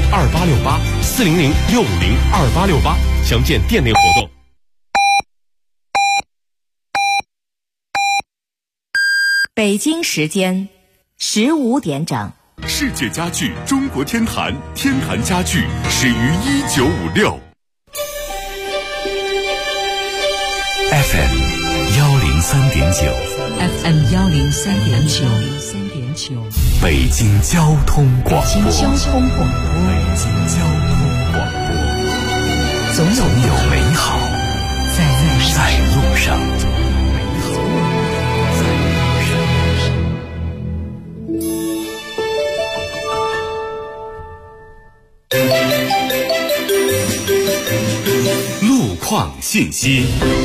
400-650-2868，详见店内活动。 北京时间15点整。 世界家具中国天坛，天坛家具始于1956。FM 103.9 FM 103.9， 北京交通广播。总有美好在路上。路况信息。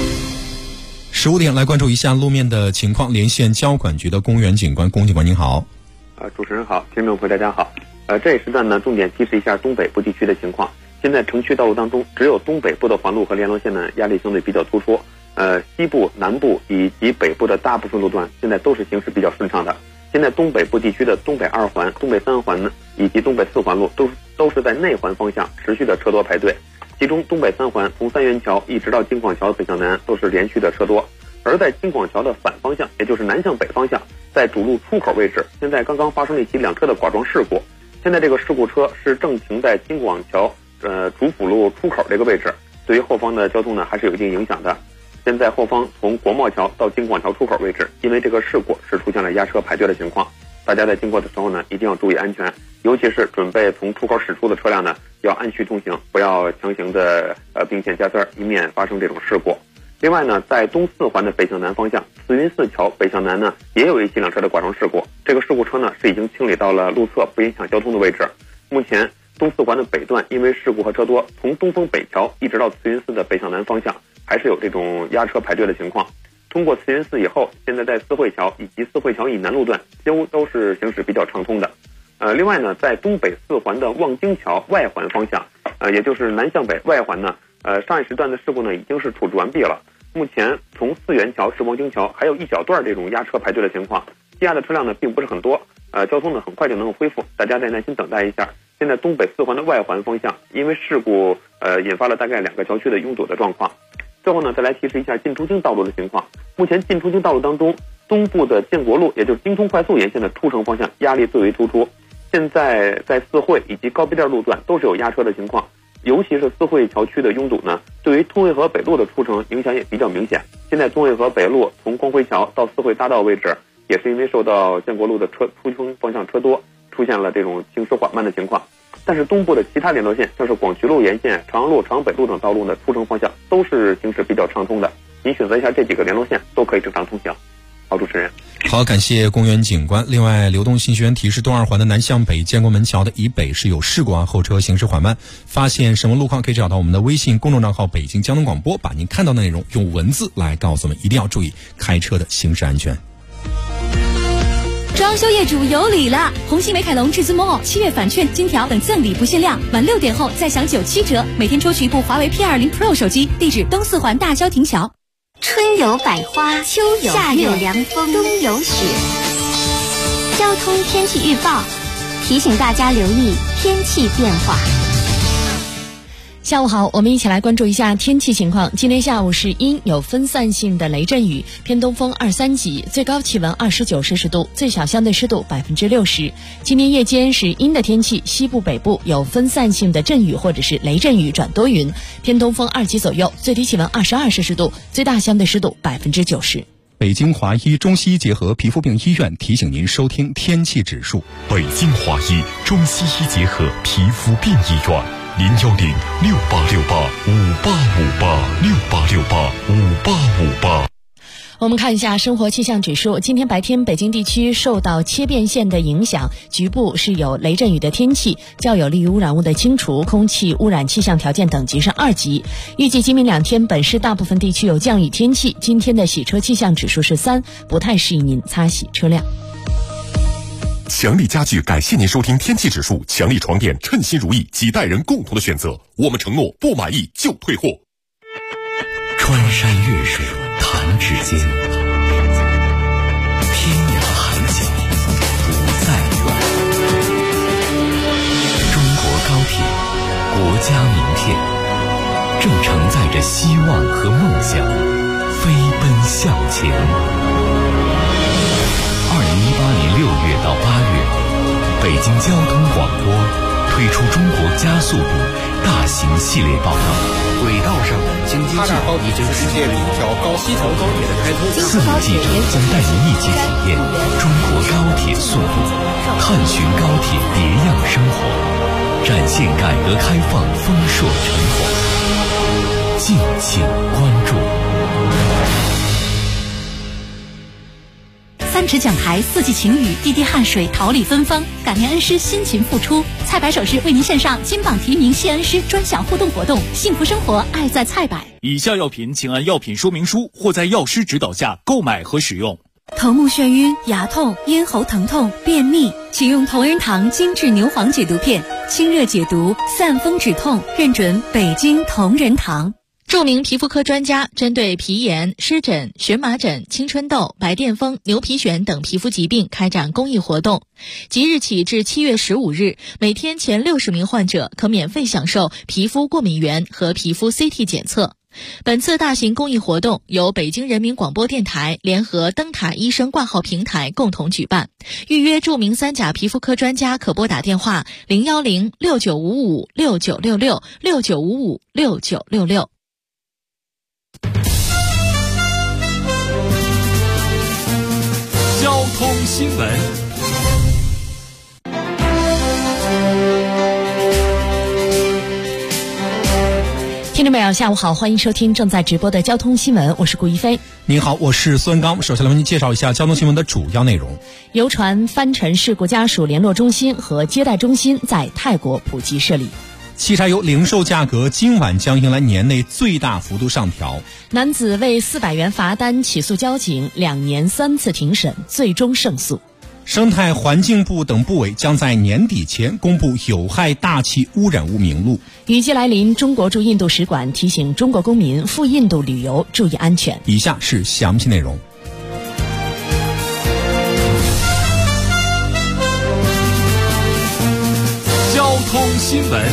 15点来关注一下路面的情况，连线交管局的公园警官，龚警官您好。 主持人好，听众朋友大家好。这一时段呢，重点提示一下东北部地区的情况。现在城区道路当中，只有东北部的环路和联络线呢压力相对比较突出，西部、南部以及北部的大部分路段现在都是行驶比较顺畅的。现在东北部地区的东北2环、东北3环呢，以及东北4环路都是在内环方向持续的车多排队。其中东北3环从三元桥一直到京广桥北向南都是连续的车多，而在京广桥的反方向，也就是南向北方向，在主路出口位置，现在刚刚发生了一起两车的剐撞事故。现在这个事故车是正停在京广桥主辅路出口这个位置，对于后方的交通呢还是有一定影响的。现在后方从国贸桥到京广桥出口位置，因为这个事故是出现了压车排队的情况，大家在经过的时候呢一定要注意安全，尤其是准备从出口驶出的车辆呢要按序通行，不要强行的并线加塞，以免发生这种事故。另外呢，在东4环的北向南方向，慈云寺桥北向南呢也有一起两车的剐撞事故，这个事故车呢是已经清理到了路侧不影响交通的位置。目前东4环的北段因为事故和车多，从东风北桥一直到慈云寺的北向南方向还是有这种压车排队的情况。通过慈云寺以后，现在在四惠桥以及四惠桥以南路段几乎都是行驶比较畅通的。另外呢，在东北4环的望京桥外环方向，也就是南向北外环呢，上一时段的事故呢已经是处置完毕了。目前从四元桥至望京桥还有一小段这种压车排队的情况，积压的车辆呢并不是很多，交通呢很快就能够恢复，大家再耐心等待一下。现在东北4环的外环方向，因为事故引发了大概2个桥区的拥堵的状况。最后呢，再来提示一下进出京道路的情况。目前进出京道路当中，东部的建国路，也就是京通快速沿线的出城方向压力最为突出。现在在四惠以及高碑店路段都是有压车的情况，尤其是四惠桥区的拥堵呢，对于通惠河北路的出城影响也比较明显。现在通惠河北路从光辉桥到四惠大道位置，也是因为受到建国路的出城方向车多，出现了这种行驶缓慢的情况。但是东部的其他联络线，像是广渠路沿线、长阳路、长北路等道路的出城方向都是行驶比较畅通的。您选择一下这几个联络线，都可以正常通行。好，主持人。 好，感谢公园警官。另外，流动信息员提示，东2环的南向北建国门桥的以北是有事故后车行驶缓慢。发现什么路况可以找到我们的微信公众账号北京交通广播，把您看到的内容用文字来告诉我们，一定要注意开车的行驶安全。 装修业主有礼了！红星美凯龙至尊 Mall7月返券、金条等赠礼不限量，晚6点后再享97折，每天抽取一部华为 P20 Pro 手机。地址东4环大郊亭桥。 春有百花，秋有夏有凉风，冬有雪。交通天气预报提醒大家留意天气变化。 下午好，我们一起来关注一下天气情况。今天下午是阴，有分散性的雷阵雨，偏东风2、3级，最高气温29摄氏度，最小相对湿度60%。今天夜间是阴的天气，西部北部有分散性的阵雨或者是雷阵雨转多云，偏东风2级左右，最低气温22摄氏度，最大相对湿度90%。 北京华医中西医结合皮肤病医院提醒您收听天气指数。 北京华医中西医结合皮肤病医院，010-6868-5858，6868-5858。 我们看一下生活气象指数。今天白天北京地区受到切变线的影响，局部是有雷阵雨的天气，较有利于污染物的清除，空气污染气象条件等级是2级。预计今明2天本市大部分地区有降雨天气，今天的洗车气象指数是3，不太适宜您擦洗车辆。 强力家具感谢您收听天气指数，强力床垫称心如意，几代人共同的选择，我们承诺不满意就退货。 穿山越水弹指间，天涯海角不再远。中国高铁家名片，正承载着希望和梦想，飞奔向前。2018年6月到8月，北京交通广播推出中国加速度大型系列报道。 轨道上的京津冀已经世界第一条西头高铁的开通。 4名记者将带您一起体验中国高铁速度，探寻高铁别样生活，展现改革开放丰硕成果。敬请关注。 三尺讲台，四季晴雨，滴滴汗水，桃李芬芳。感念恩师辛勤付出，菜百首饰为您献上金榜题名谢恩师专享互动活动，幸福生活，爱在菜百。 以下药品请按药品说明书或在药师指导下购买和使用。 头目眩晕、牙痛、咽喉疼痛、便秘，请用同仁堂精致牛黄解毒片，清热解毒，散风止痛，认准北京同仁堂。 著名皮肤科专家针对皮炎、湿疹、荨麻疹、青春痘、白癜风、牛皮癣等皮肤疾病开展公益活动。即日起至7月15日，每天前60名患者可免费享受皮肤过敏原和皮肤 CT 检测。本次大型公益活动由北京人民广播电台联合灯塔医生挂号平台共同举办。预约著名三甲皮肤科专家可拨打电话010-6955-6966 交通新闻。 听众朋友，下午好，欢迎收听正在直播的交通新闻，我是顾一飞。 您好，我是孙刚。首先来为您介绍一下交通新闻的主要内容。 游船翻沉事故家属联络中心和接待中心在泰国普吉设立。 汽柴油零售价格今晚将迎来年内最大幅度上调。 男子为400元罚单起诉交警，2年3次庭审，最终胜诉。 生态环境部等部委将在年底前公布有害大气污染物名录。 雨季来临，中国驻印度使馆提醒中国公民赴印度旅游注意安全。 以下是详细内容。 交通新闻。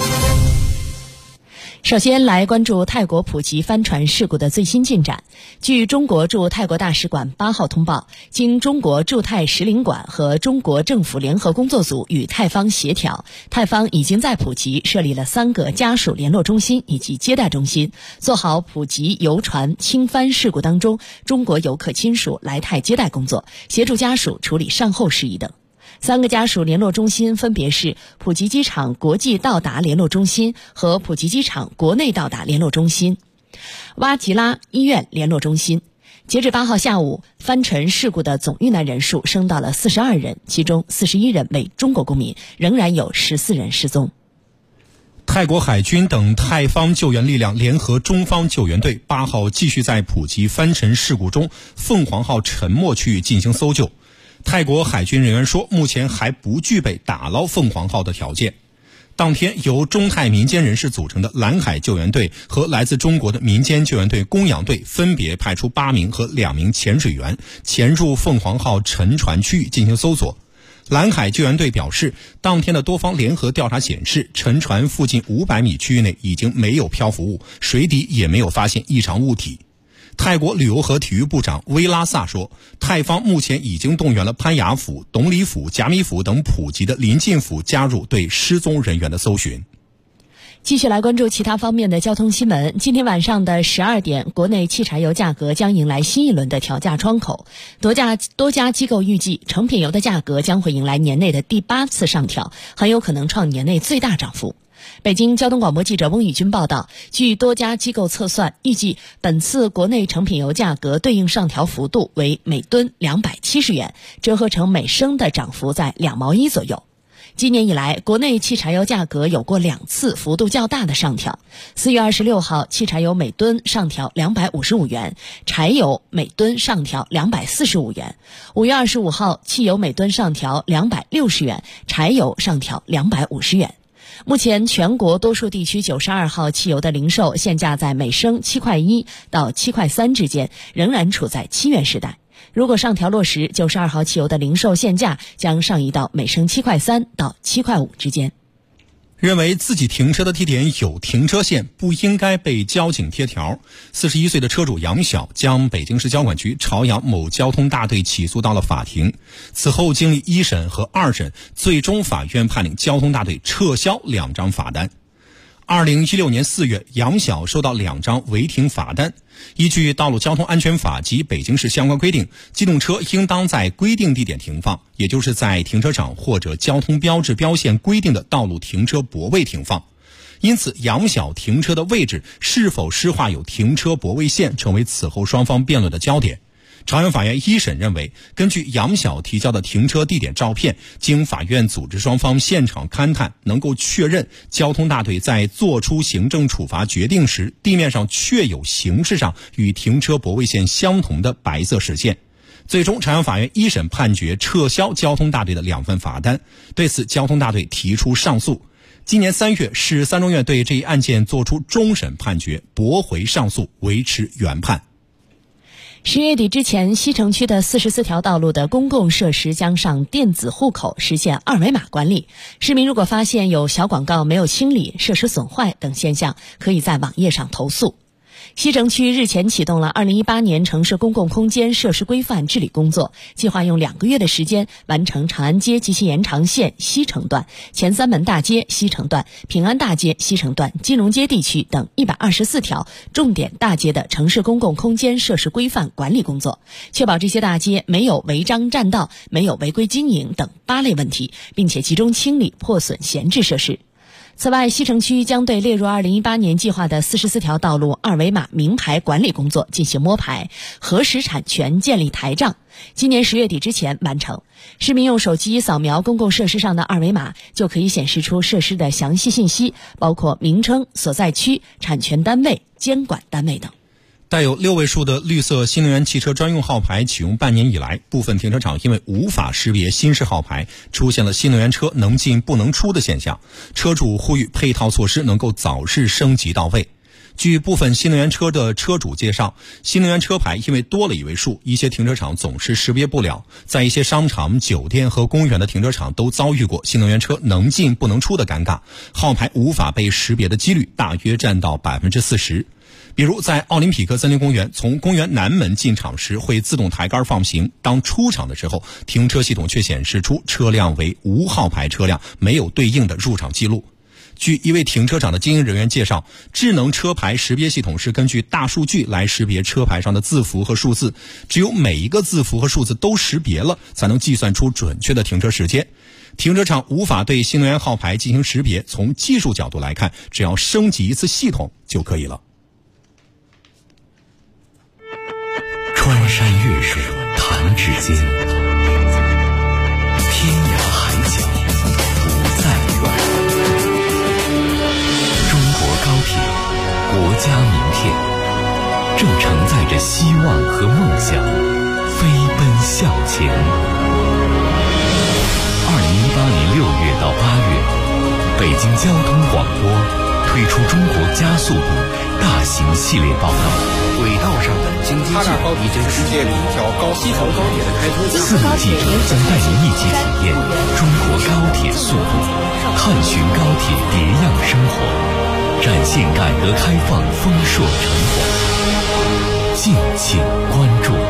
首先来关注泰国普吉帆船事故的最新进展。据中国驻泰国大使馆8号通报，经中国驻泰使领馆和中国政府联合工作组与泰方协调，泰方已经在普吉设立了3个家属联络中心以及接待中心，做好普吉游船倾翻事故当中中国游客亲属来泰接待工作，协助家属处理善后事宜等。3个家属联络中心分别是普吉机场国际到达联络中心和普吉机场国内到达联络中心、哇吉拉医院联络中心。截至8号下午，翻沉事故的总遇难人数升到了42人，其中41人为中国公民，仍然有14人失踪。 泰国海军等泰方救援力量联合中方救援队8号继续在普吉翻沉事故中凤凰号沉没区域进行搜救。泰国海军人员说，目前还不具备打捞凤凰号的条件。当天，由中泰民间人士组成的蓝海救援队和来自中国的民间救援队供氧队分别派出8名和2名潜水员潜入凤凰号沉船区域进行搜索。蓝海救援队表示，当天的多方联合调查显示，沉船附近500米区域内已经没有漂浮物，水底也没有发现异常物体。泰国旅游和体育部长威拉萨说，泰方目前已经动员了潘雅府、董里府、甲米府等普吉的邻近府加入对失踪人员的搜寻。 继续来关注其他方面的交通新闻。今天晚上的12点，国内汽柴油价格将迎来新一轮的调价窗口。多家机构预计，成品油的价格将会迎来年内的第8次上调，很有可能创年内最大涨幅。北京交通广播记者翁宇军报道，据多家机构测算，预计本次国内成品油价格对应上调幅度为每吨270元，折合成每升的涨幅在2毛1左右。今年以来，国内汽柴油价格有过2次幅度较大的上调。4月26号，汽柴油每吨上调255元，柴油每吨上调245元。5月25号，汽油每吨上调260元，柴油上调250元。目前全国多数地区92号汽油的零售现价在每升7块1到7块3之间，仍然处在7元时代。如果上调落实，92号汽油的零售现价将上移到每升7块3到7块5之间。 认为自己停车的地点有停车线，不应该被交警贴条。41岁的车主杨晓将北京市交管局朝阳某交通大队起诉到了法庭。此后经历1审和2审，最终法院判令交通大队撤销2张罚单。2016年4月，杨晓收到2张违停罚单。依据《道路交通安全法》及北京市相关规定，机动车应当在规定地点停放，也就是在停车场或者交通标志标线规定的道路停车泊位停放。因此，杨晓停车的位置是否施画有停车泊位线，成为此后双方辩论的焦点。朝阳法院1审认为，根据杨晓提交的停车地点照片，经法院组织双方现场勘探，能够确认交通大队在作出行政处罚决定时，地面上确有形式上与停车泊位线相同的白色实线。最终，朝阳法院1审判决撤销交通大队的2份罚单。对此，交通大队提出上诉。今年3月，市3中院对这一案件作出终审判决，驳回上诉，维持原判。 10月底之前，西城区的44条道路的公共设施将上电子户口，实现2维码管理。市民如果发现有小广告没有清理、设施损坏等现象，可以在网页上投诉。西城区日前启动了2018年城市公共空间设施规范治理工作，计划用2个月的时间完成长安街及其延长线西城段、前三门大街西城段、平安大街西城段、金融街地区等124条重点大街的城市公共空间设施规范管理工作，确保这些大街没有违章占道、没有违规经营等8类问题，并且集中清理破损闲置设施。此外，西城区将对列入2018年计划的44条道路2维码明牌管理工作进行摸排，核实产权，建立台账，今年10月底之前完成。市民用手机扫描公共设施上的2维码，就可以显示出设施的详细信息，包括名称、所在区、产权单位、监管单位等。 带有6位数的绿色新能源汽车专用号牌启用半年以来，部分停车场因为无法识别新式号牌，出现了新能源车能进不能出的现象。车主呼吁配套措施能够早日升级到位。据部分新能源车的车主介绍，新能源车牌因为多了1位数，一些停车场总是识别不了。在一些商场、酒店和公园的停车场都遭遇过新能源车能进不能出的尴尬，号牌无法被识别的几率大约占到40%。比如在奥林匹克森林公园，从公园南门进场时会自动抬杆放行，当出场的时候，停车系统却显示出车辆为无号牌车辆，没有对应的入场记录。据一位停车场的经营人员介绍，智能车牌识别系统是根据大数据来识别车牌上的字符和数字，只有每一个字符和数字都识别了，才能计算出准确的停车时间。停车场无法对新能源号牌进行识别，从技术角度来看，只要升级一次系统就可以了。 穿山越水弹指间，天涯海角不再远。中国高铁，国家名片，正承载着希望和梦想，飞奔向前。2018年6月到8月，北京交通广播推出中国加速度大型系列报道。 轨道上的京津冀已经实现了一条西城高铁的开通。 4名记者将带您一起体验中国高铁速度，探寻高铁别样生活，展现改革开放丰硕成果。敬请关注。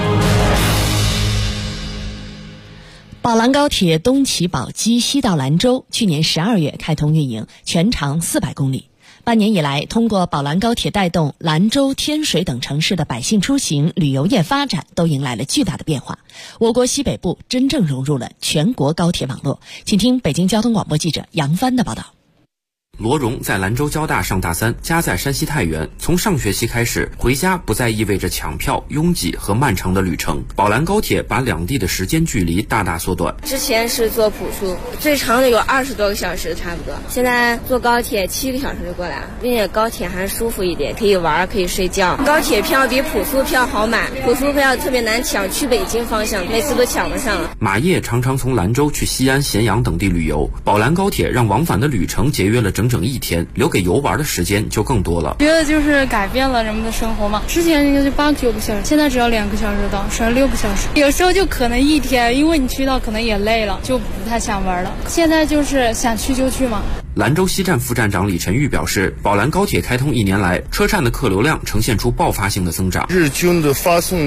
宝兰高铁东起宝鸡，西到兰州，去年12月开通运营，全长400公里。半年以来，通过宝兰高铁带动兰州、天水等城市的百姓出行、旅游业发展都迎来了巨大的变化。我国西北部真正融入了全国高铁网络。请听北京交通广播记者杨帆的报道。 罗荣在兰州交大上大3，家在山西太原。从上学期开始，回家不再意味着抢票、拥挤和漫长的旅程。宝兰高铁把两地的时间距离大大缩短。 之前是坐普速，最长的有20多个小时差不多，现在坐高铁7个小时就过来了，并且高铁还舒服一点，可以玩，可以睡觉。高铁票比普速票好买，普速票特别难抢，去北京方向每次都抢不上。 马叶常常从兰州去西安、咸阳等地旅游，宝兰高铁让往返的旅程节约了整1天，留给游玩的时间就更多了。 觉得就是改变了人们的生活嘛，之前应该就8、9个小时，现在只要2个小时到，省6个小时。有时候就可能1天，因为你去到可能也累了，就不太想玩了。现在就是想去就去嘛。 兰州西站副站长李晨玉表示，宝兰高铁开通1年来，车站的客流量呈现出爆发性的增长， 日均的发送